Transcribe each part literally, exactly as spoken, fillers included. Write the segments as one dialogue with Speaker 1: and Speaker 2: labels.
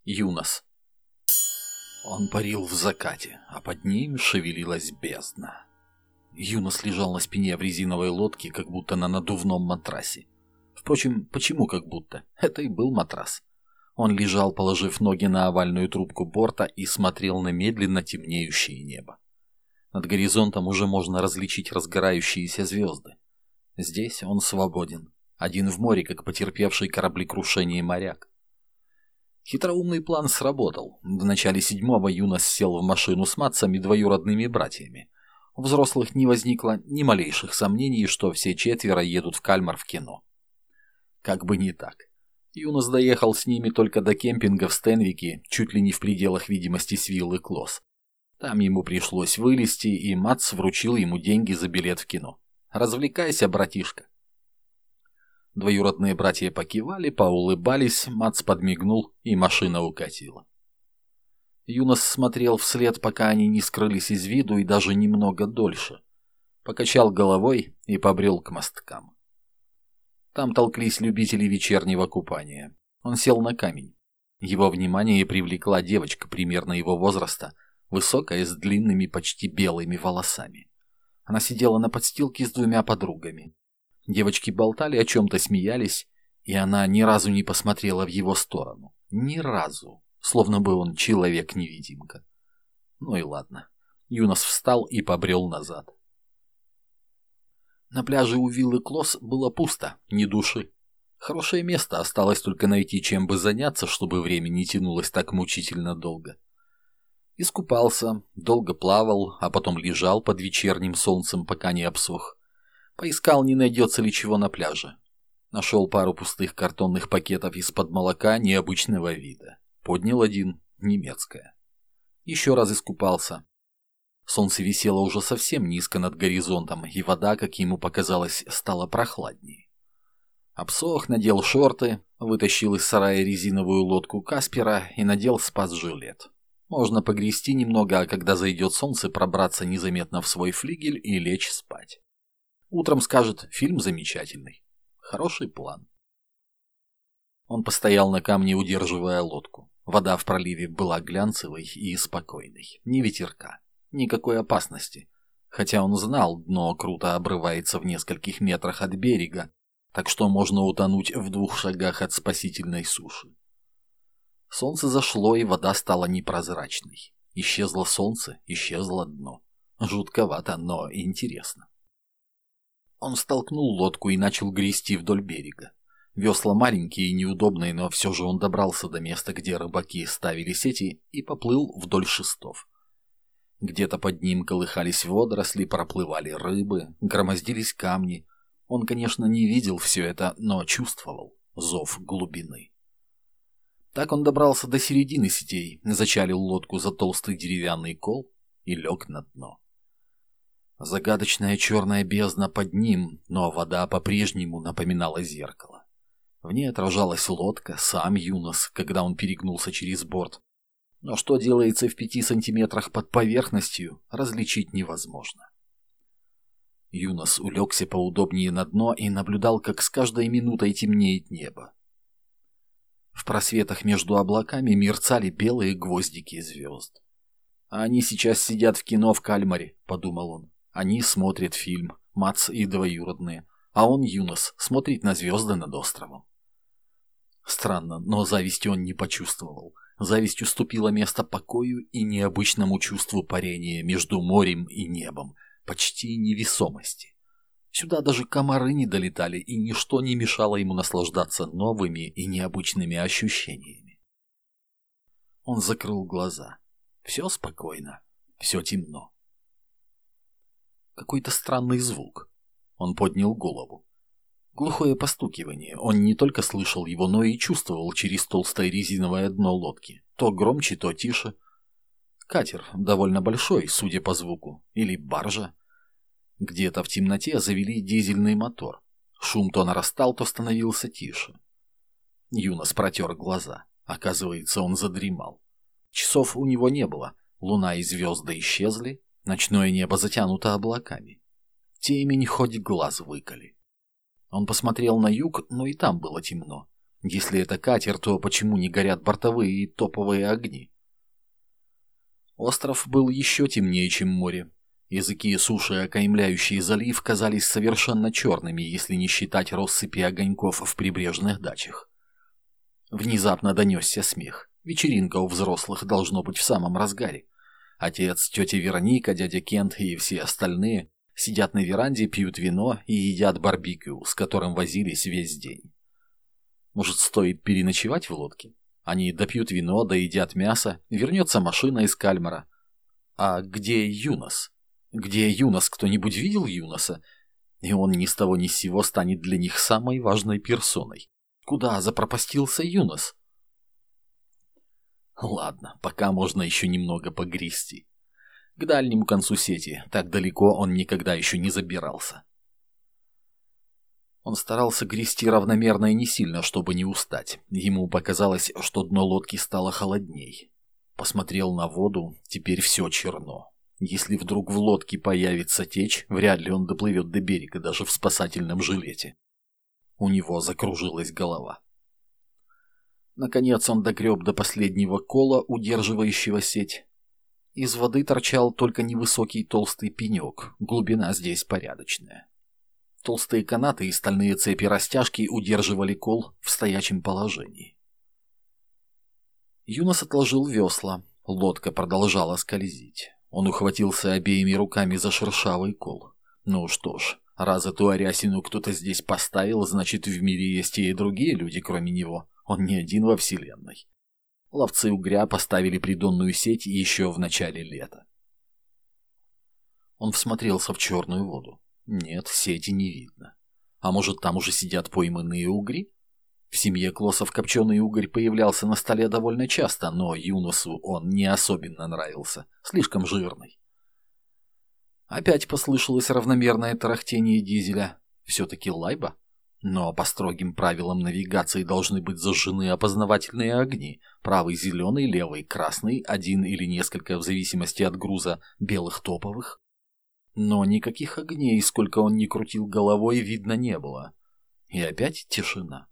Speaker 1: Юнос. Он парил в закате, а под ним шевелилась бездна. Юнос лежал на спине в резиновой лодке, как будто на надувном матрасе. Впрочем, почему как будто? Это и был матрас. Он лежал, положив ноги на овальную трубку борта и смотрел на медленно темнеющее небо. Над горизонтом уже можно различить разгорающиеся звезды. Здесь он свободен, один в море, как потерпевший кораблекрушение моряк. Хитроумный план сработал. В начале седьмого Юнос сел в машину с Матсом и двоюродными братьями. У взрослых не возникло ни малейших сомнений, что все четверо едут в Кальмар в кино. Как бы не так. Юнос доехал с ними только до кемпинга в Стенвике, чуть ли не в пределах видимости с виллы Клосс. Там ему пришлось вылезти, и Матс вручил ему деньги за билет в кино. «Развлекайся, братишка». Двоюродные братья покивали, поулыбались, Матс подмигнул, и машина укатила. Юнос смотрел вслед, пока они не скрылись из виду, и даже немного дольше. Покачал головой и побрел к мосткам. Там толклись любители вечернего купания. Он сел на камень. Его внимание привлекла девочка примерно его возраста, высокая, с длинными, почти белыми волосами. Она сидела на подстилке с двумя подругами. Девочки болтали, о чем-то смеялись, и она ни разу не посмотрела в его сторону. Ни разу. Словно бы он человек-невидимка. Ну и ладно. Юнос встал и побрел назад. На пляже у виллы Клосс было пусто, ни души. Хорошее место, осталось только найти, чем бы заняться, чтобы время не тянулось так мучительно долго. Искупался, долго плавал, а потом лежал под вечерним солнцем, пока не обсох. Поискал, не найдется ли чего на пляже. Нашел пару пустых картонных пакетов из-под молока необычного вида. Поднял один, немецкое. Еще раз искупался. Солнце висело уже совсем низко над горизонтом, и вода, как ему показалось, стала прохладнее. Обсох, надел шорты, вытащил из сарая резиновую лодку Каспера и надел спас-жилет. Можно погрести немного, а когда зайдет солнце, пробраться незаметно в свой флигель и лечь спать. Утром скажет: фильм замечательный. Хороший план. Он постоял на камне, удерживая лодку. Вода в проливе была глянцевой и спокойной. Ни ветерка, никакой опасности. Хотя он знал, дно круто обрывается в нескольких метрах от берега, так что можно утонуть в двух шагах от спасительной суши. Солнце зашло, и вода стала непрозрачной. Исчезло солнце, исчезло дно. Жутковато, но интересно. Он столкнул лодку и начал грести вдоль берега. Весла маленькие и неудобные, но все же он добрался до места, где рыбаки ставили сети, и поплыл вдоль шестов. Где-то под ним колыхались водоросли, проплывали рыбы, громоздились камни. Он, конечно, не видел все это, но чувствовал зов глубины. Так он добрался до середины сетей, зачалил лодку за толстый деревянный кол и лег на дно. Загадочная черная бездна под ним, но вода по-прежнему напоминала зеркало. В ней отражалась лодка, сам Юнос, когда он перегнулся через борт. Но что делается в пяти сантиметрах под поверхностью, различить невозможно. Юнос улегся поудобнее на дно и наблюдал, как с каждой минутой темнеет небо. В просветах между облаками мерцали белые гвоздики звезд. «А они сейчас сидят в кино в Кальмаре», — подумал он. Они смотрят фильм, Матс и двоюродные, а он, Юнос, смотрит на звезды над островом. Странно, но зависти он не почувствовал. Зависть уступила место покою и необычному чувству парения между морем и небом, почти невесомости. Сюда даже комары не долетали, и ничто не мешало ему наслаждаться новыми и необычными ощущениями. Он закрыл глаза. Все спокойно, все темно. Какой-то странный звук. Он поднял голову. Глухое постукивание. Он не только слышал его, но и чувствовал через толстое резиновое дно лодки. То громче, то тише. Катер, довольно большой, судя по звуку. Или баржа. Где-то в темноте завели дизельный мотор. Шум то нарастал, то становился тише. Юнос протер глаза. Оказывается, он задремал. Часов у него не было. Луна и звезды исчезли. Ночное небо затянуто облаками. Темень хоть глаз выколи. Он посмотрел на юг, но и там было темно. Если это катер, то почему не горят бортовые и топовые огни? Остров был еще темнее, чем море. Языки суши, окаймляющие залив, казались совершенно черными, если не считать россыпи огоньков в прибрежных дачах. Внезапно донесся смех. Вечеринка у взрослых должно быть в самом разгаре. Отец, тетя Вероника, дядя Кент и все остальные сидят на веранде, пьют вино и едят барбекю, с которым возились весь день. Может, стоит переночевать в лодке? Они допьют вино, доедят мясо, вернется машина из Кальмара. А где Юнос? Где Юнос? Кто-нибудь видел Юноса? И он ни с того ни с сего станет для них самой важной персоной. Куда запропастился Юнос? Ладно, пока можно еще немного погрести. К дальнему концу сети, так далеко он никогда еще не забирался. Он старался грести равномерно и не сильно, чтобы не устать. Ему показалось, что дно лодки стало холодней. Посмотрел на воду, теперь все черно. Если вдруг в лодке появится течь, вряд ли он доплывет до берега даже в спасательном жилете. У него закружилась голова. Наконец он догреб до последнего кола, удерживающего сеть. Из воды торчал только невысокий толстый пенек, глубина здесь порядочная. Толстые канаты и стальные цепи растяжки удерживали кол в стоячем положении. Юнос отложил весла, лодка продолжала скользить. Он ухватился обеими руками за шершавый кол. Ну что ж, раз эту арясину кто-то здесь поставил, значит в мире есть и другие люди, кроме него. Он не один во вселенной. Ловцы угря поставили придонную сеть еще в начале лета. Он всмотрелся в черную воду. Нет, сети не видно. А может, там уже сидят пойманные угри? В семье Клоссов копченый угорь появлялся на столе довольно часто, но Юносу он не особенно нравился, слишком жирный. Опять послышалось равномерное тарахтение дизеля. Все-таки лайба? Но по строгим правилам навигации должны быть зажжены опознавательные огни. Правый зеленый, левый красный, один или несколько в зависимости от груза белых топовых. Но никаких огней, сколько он ни крутил головой, видно не было. И опять тишина.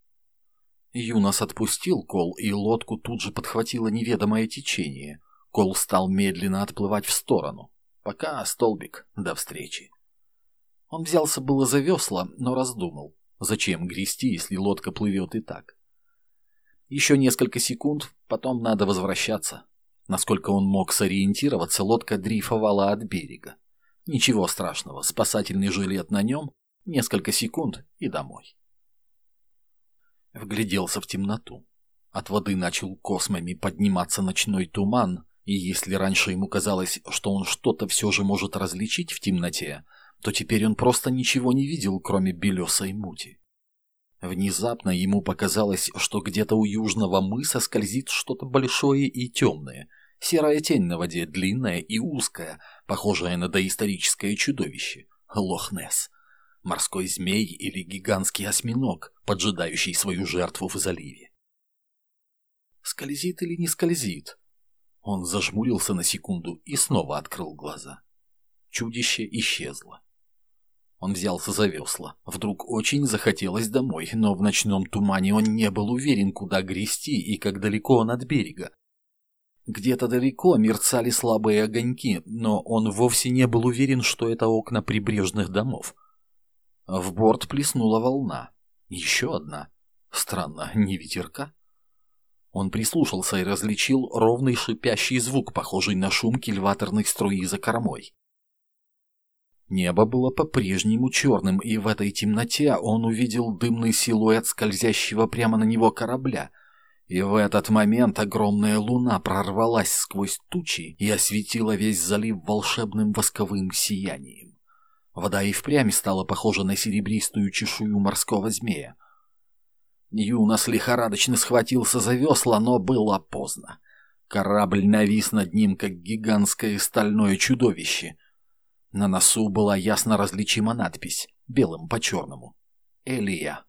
Speaker 1: Юнос отпустил кол, и лодку тут же подхватило неведомое течение. Кол стал медленно отплывать в сторону. Пока, столбик, до встречи. Он взялся было за весла, но раздумал. Зачем грести, если лодка плывет и так? Еще несколько секунд, потом надо возвращаться. Насколько он мог сориентироваться, лодка дрейфовала от берега. Ничего страшного, спасательный жилет на нем, несколько секунд и домой. Вгляделся в темноту. От воды начал космами подниматься ночной туман, и если раньше ему казалось, что он что-то все же может различить в темноте, то теперь он просто ничего не видел, кроме белесой мути. Внезапно ему показалось, что где-то у южного мыса скользит что-то большое и темное. Серая тень на воде, длинная и узкая, похожая на доисторическое чудовище. Лох-Несс. Морской змей или гигантский осьминог, поджидающий свою жертву в заливе. Скользит или не скользит? Он зажмурился на секунду и снова открыл глаза. Чудище исчезло. Он взялся за весла. Вдруг очень захотелось домой, но в ночном тумане он не был уверен, куда грести и как далеко он от берега. Где-то далеко мерцали слабые огоньки, но он вовсе не был уверен, что это окна прибрежных домов. В борт плеснула волна. Еще одна. Странно, не ветерка? Он прислушался и различил ровный шипящий звук, похожий на шум кильваторной струи за кормой. Небо было по-прежнему черным, и в этой темноте он увидел дымный силуэт скользящего прямо на него корабля. И в этот момент огромная луна прорвалась сквозь тучи и осветила весь залив волшебным восковым сиянием. Вода и впрямь стала похожа на серебристую чешую морского змея. Юнос лихорадочно схватился за весла, но было поздно. Корабль навис над ним, как гигантское стальное чудовище. На носу была ясно различима надпись, белым по черному. «Элия».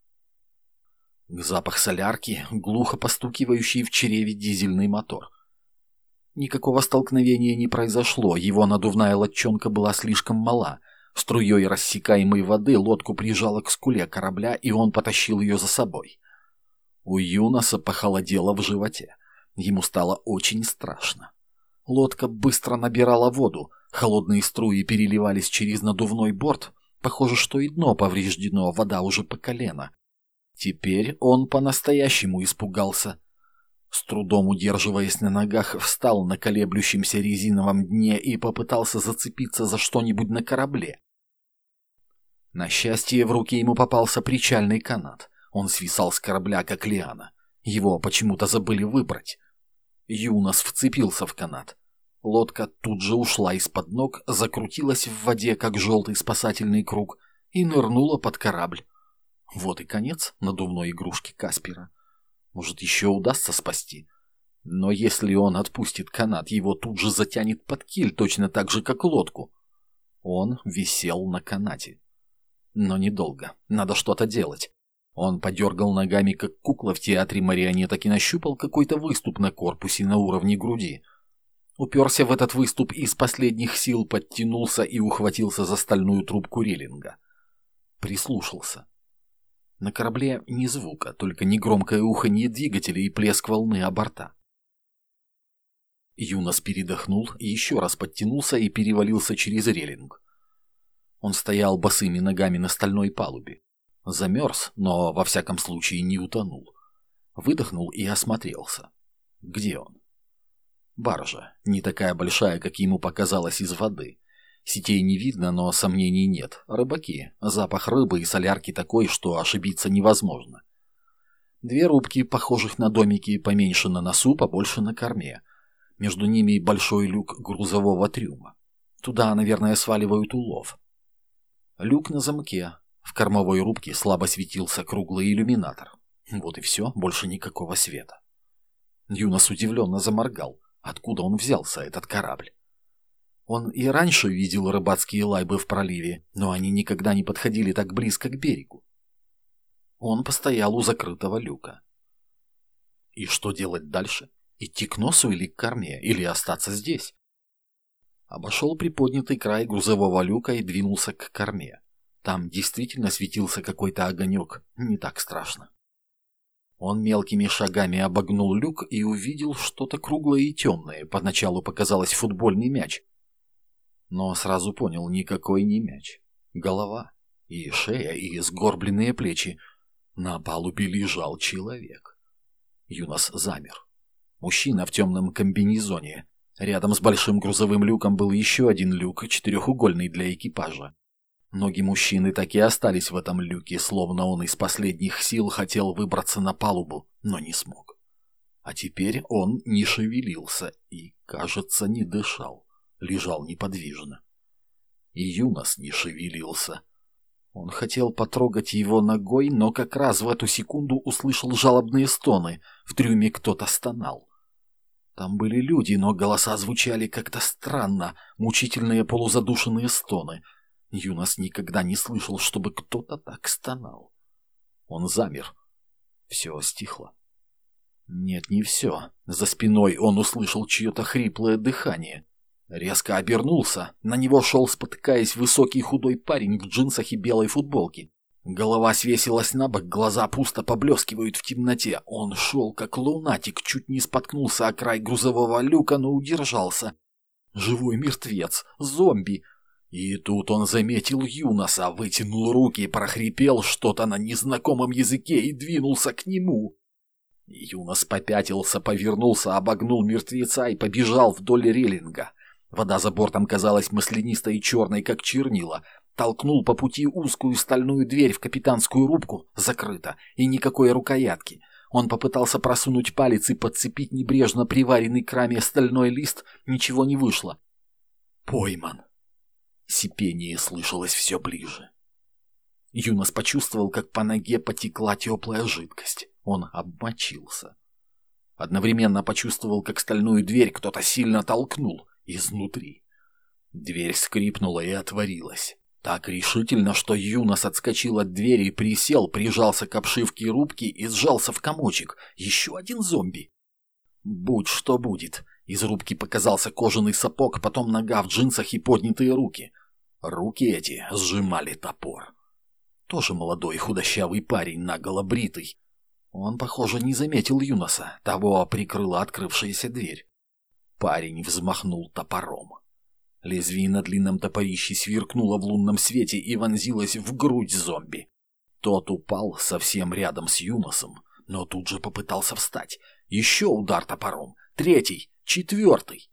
Speaker 1: Запах солярки, глухо постукивающий в чреве дизельный мотор. Никакого столкновения не произошло, его надувная лодчонка была слишком мала. Струей рассекаемой воды лодку прижало к скуле корабля, и он потащил ее за собой. У Юноса похолодело в животе. Ему стало очень страшно. Лодка быстро набирала воду, холодные струи переливались через надувной борт. Похоже, что и дно повреждено, вода уже по колено. Теперь он по-настоящему испугался. С трудом удерживаясь на ногах, встал на колеблющемся резиновом дне и попытался зацепиться за что-нибудь на корабле. На счастье, в руки ему попался причальный канат. Он свисал с корабля, как лиана. Его почему-то забыли выбрать. Юнос вцепился в канат. Лодка тут же ушла из-под ног, закрутилась в воде, как желтый спасательный круг, и нырнула под корабль. Вот и конец надувной игрушки Каспера. Может, еще удастся спасти. Но если он отпустит канат, его тут же затянет под киль, точно так же, как лодку. Он висел на канате. Но недолго. Надо что-то делать. Он подергал ногами, как кукла в театре марионеток, и нащупал какой-то выступ на корпусе на уровне груди. Уперся в этот выступ и из последних сил подтянулся и ухватился за стальную трубку релинга. Прислушался. На корабле ни звука, только негромкое уханье двигателя и плеск волны о борта. Юнос передохнул и еще раз подтянулся и перевалился через релинг. Он стоял босыми ногами на стальной палубе. Замерз, но во всяком случае не утонул. Выдохнул и осмотрелся. Где он? Баржа, не такая большая, как ему показалось из воды. Сетей не видно, но сомнений нет. Рыбаки. Запах рыбы и солярки такой, что ошибиться невозможно. Две рубки, похожих на домики, поменьше на носу, побольше на корме. Между ними большой люк грузового трюма. Туда, наверное, сваливают улов. Люк на замке. В кормовой рубке слабо светился круглый иллюминатор. Вот и все, больше никакого света. Юнос удивленно заморгал. Откуда он взялся, этот корабль? Он и раньше видел рыбацкие лайбы в проливе, но они никогда не подходили так близко к берегу. Он постоял у закрытого люка. И что делать дальше? Идти к носу или к корме, или остаться здесь? Обошел приподнятый край грузового люка и двинулся к корме. Там действительно светился какой-то огонек, не так страшно. Он мелкими шагами обогнул люк и увидел что-то круглое и темное. Поначалу показалось футбольный мяч. Но сразу понял, никакой не мяч. Голова, и шея, и сгорбленные плечи. На палубе лежал человек. Юнос замер. Мужчина в темном комбинезоне. Рядом с большим грузовым люком был еще один люк, четырехугольный для экипажа. Ноги мужчины так и остались в этом люке, словно он из последних сил хотел выбраться на палубу, но не смог. А теперь он не шевелился и, кажется, не дышал, лежал неподвижно. И Юнос не шевелился. Он хотел потрогать его ногой, но как раз в эту секунду услышал жалобные стоны. В трюме кто-то стонал. Там были люди, но голоса звучали как-то странно, мучительные полузадушенные стоны. Юнос никогда не слышал, чтобы кто-то так стонал. Он замер. Все стихло. Нет, не все. За спиной он услышал чье-то хриплое дыхание. Резко обернулся. На него шел, спотыкаясь, высокий худой парень в джинсах и белой футболке. Голова свесилась на бок, глаза пусто поблескивают в темноте. Он шел, как лунатик, чуть не споткнулся о край грузового люка, но удержался. Живой мертвец, зомби. И тут он заметил Юноса, вытянул руки, прохрипел что-то на незнакомом языке и двинулся к нему. Юнос попятился, повернулся, обогнул мертвеца и побежал вдоль релинга. Вода за бортом казалась маслянистой и черной, как чернила. Толкнул по пути узкую стальную дверь в капитанскую рубку, закрыто, и никакой рукоятки. Он попытался просунуть палец и подцепить небрежно приваренный к раме стальной лист, ничего не вышло. Пойман. Сипение слышалось все ближе. Юнос почувствовал, как по ноге потекла теплая жидкость. Он обмочился. Одновременно почувствовал, как стальную дверь кто-то сильно толкнул изнутри. Дверь скрипнула и отворилась. Так решительно, что Юнос отскочил от двери, присел, прижался к обшивке рубки и сжался в комочек. Еще один зомби. Будь что будет. Из рубки показался кожаный сапог, потом нога в джинсах и поднятые руки. Руки эти сжимали топор. Тоже молодой худощавый парень, наголо бритый. Он, похоже, не заметил Юноса, того прикрыла открывшаяся дверь. Парень взмахнул топором. Лезвие на длинном топорище сверкнуло в лунном свете и вонзилось в грудь зомби. Тот упал совсем рядом с Юносом, но тут же попытался встать. Еще удар топором. Третий, четвертый.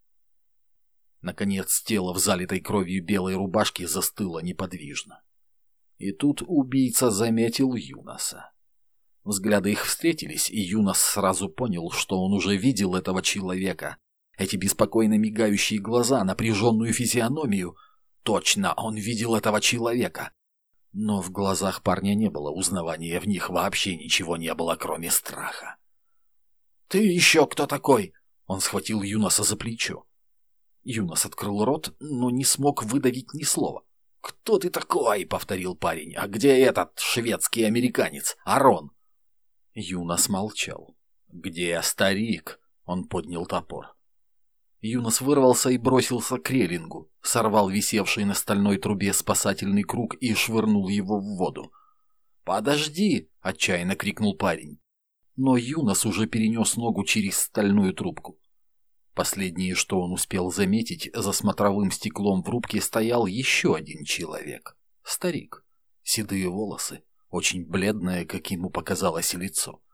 Speaker 1: Наконец тело в залитой кровью белой рубашке застыло неподвижно. И тут убийца заметил Юноса. Взгляды их встретились, и Юнос сразу понял, что он уже видел этого человека. Эти беспокойно мигающие глаза, напряженную физиономию. Точно, он видел этого человека. Но в глазах парня не было узнавания, в них вообще ничего не было, кроме страха. «Ты еще кто такой?» Он схватил Юноса за плечо. Юнос открыл рот, но не смог выдавить ни слова. «Кто ты такой?» — повторил парень. «А где этот шведский американец, Арон?» Юнос молчал. «Где старик?» — он поднял топор. Юнос вырвался и бросился к релингу, сорвал висевший на стальной трубе спасательный круг и швырнул его в воду. «Подожди!» — отчаянно крикнул парень. Но Юнос уже перенес ногу через стальную трубку. Последнее, что он успел заметить, за смотровым стеклом в рубке стоял еще один человек. Старик. Седые волосы, очень бледное, как ему показалось, лицо.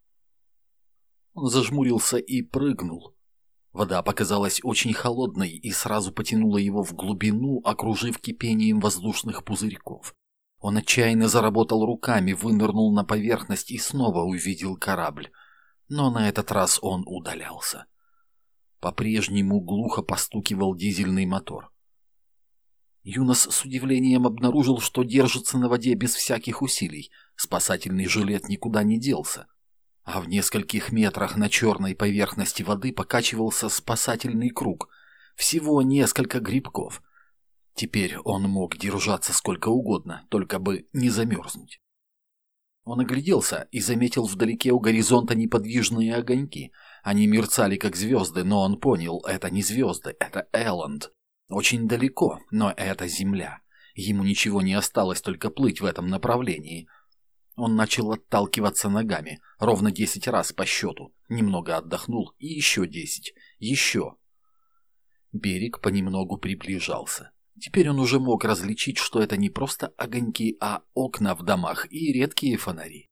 Speaker 1: Он зажмурился и прыгнул. Вода показалась очень холодной и сразу потянула его в глубину, окружив кипением воздушных пузырьков. Он отчаянно заработал руками, вынырнул на поверхность и снова увидел корабль. Но на этот раз он удалялся. По-прежнему глухо постукивал дизельный мотор. Юнос с удивлением обнаружил, что держится на воде без всяких усилий. Спасательный жилет никуда не делся. А в нескольких метрах на черной поверхности воды покачивался спасательный круг. Всего несколько грибков. Теперь он мог держаться сколько угодно, только бы не замерзнуть. Он огляделся и заметил вдалеке у горизонта неподвижные огоньки. Они мерцали, как звезды, но он понял, это не звезды, это Элланд. Очень далеко, но это Земля. Ему ничего не осталось, только плыть в этом направлении. Он начал отталкиваться ногами, ровно десять раз по счету. Немного отдохнул, и еще десять. Еще. Берег понемногу приближался. Теперь он уже мог различить, что это не просто огоньки, а окна в домах и редкие фонари.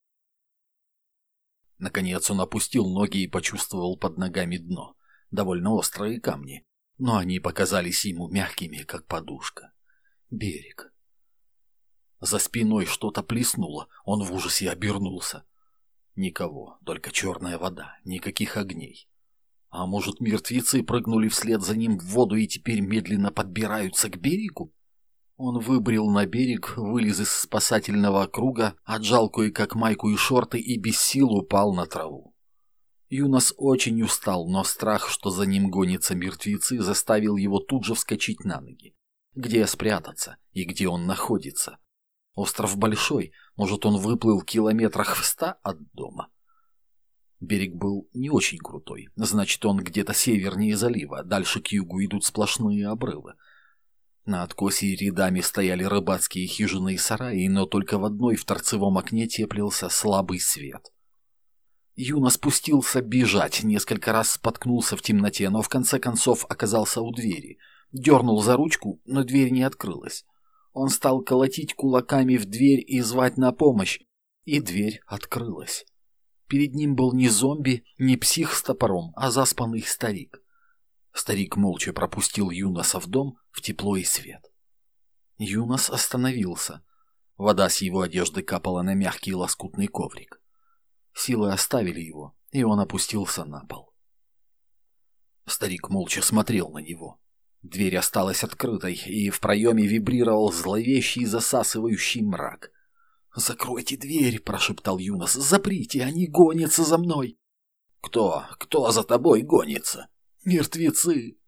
Speaker 1: Наконец он опустил ноги и почувствовал под ногами дно. Довольно острые камни, но они показались ему мягкими, как подушка. Берег. За спиной что-то плеснуло, он в ужасе обернулся. Никого, только черная вода, никаких огней. А может, мертвецы прыгнули вслед за ним в воду и теперь медленно подбираются к берегу? Он выбрел на берег, вылез из спасательного круга, отжал кое-как майку и шорты и без сил упал на траву. Юнос очень устал, но страх, что за ним гонятся мертвецы, заставил его тут же вскочить на ноги. Где спрятаться и где он находится? Остров большой, может, он выплыл километрах в ста от дома. Берег был не очень крутой, значит, он где-то севернее залива, дальше к югу идут сплошные обрывы. На откосе рядами стояли рыбацкие хижины и сараи, но только в одной в торцевом окне теплился слабый свет. Юна спустился бежать, несколько раз споткнулся в темноте, но в конце концов оказался у двери. Дернул за ручку, но дверь не открылась. Он стал колотить кулаками в дверь и звать на помощь, и дверь открылась. Перед ним был не зомби, не псих с топором, а заспанный старик. Старик молча пропустил Юноса в дом, в тепло и свет. Юнос остановился. Вода с его одежды капала на мягкий лоскутный коврик. Силы оставили его, и он опустился на пол. Старик молча смотрел на него. Дверь осталась открытой, и в проеме вибрировал зловещий засасывающий мрак. «Закройте дверь!» – прошептал Юнос. «Заприте, они гонятся за мной!» «Кто? Кто за тобой гонится?» «Мертвецы!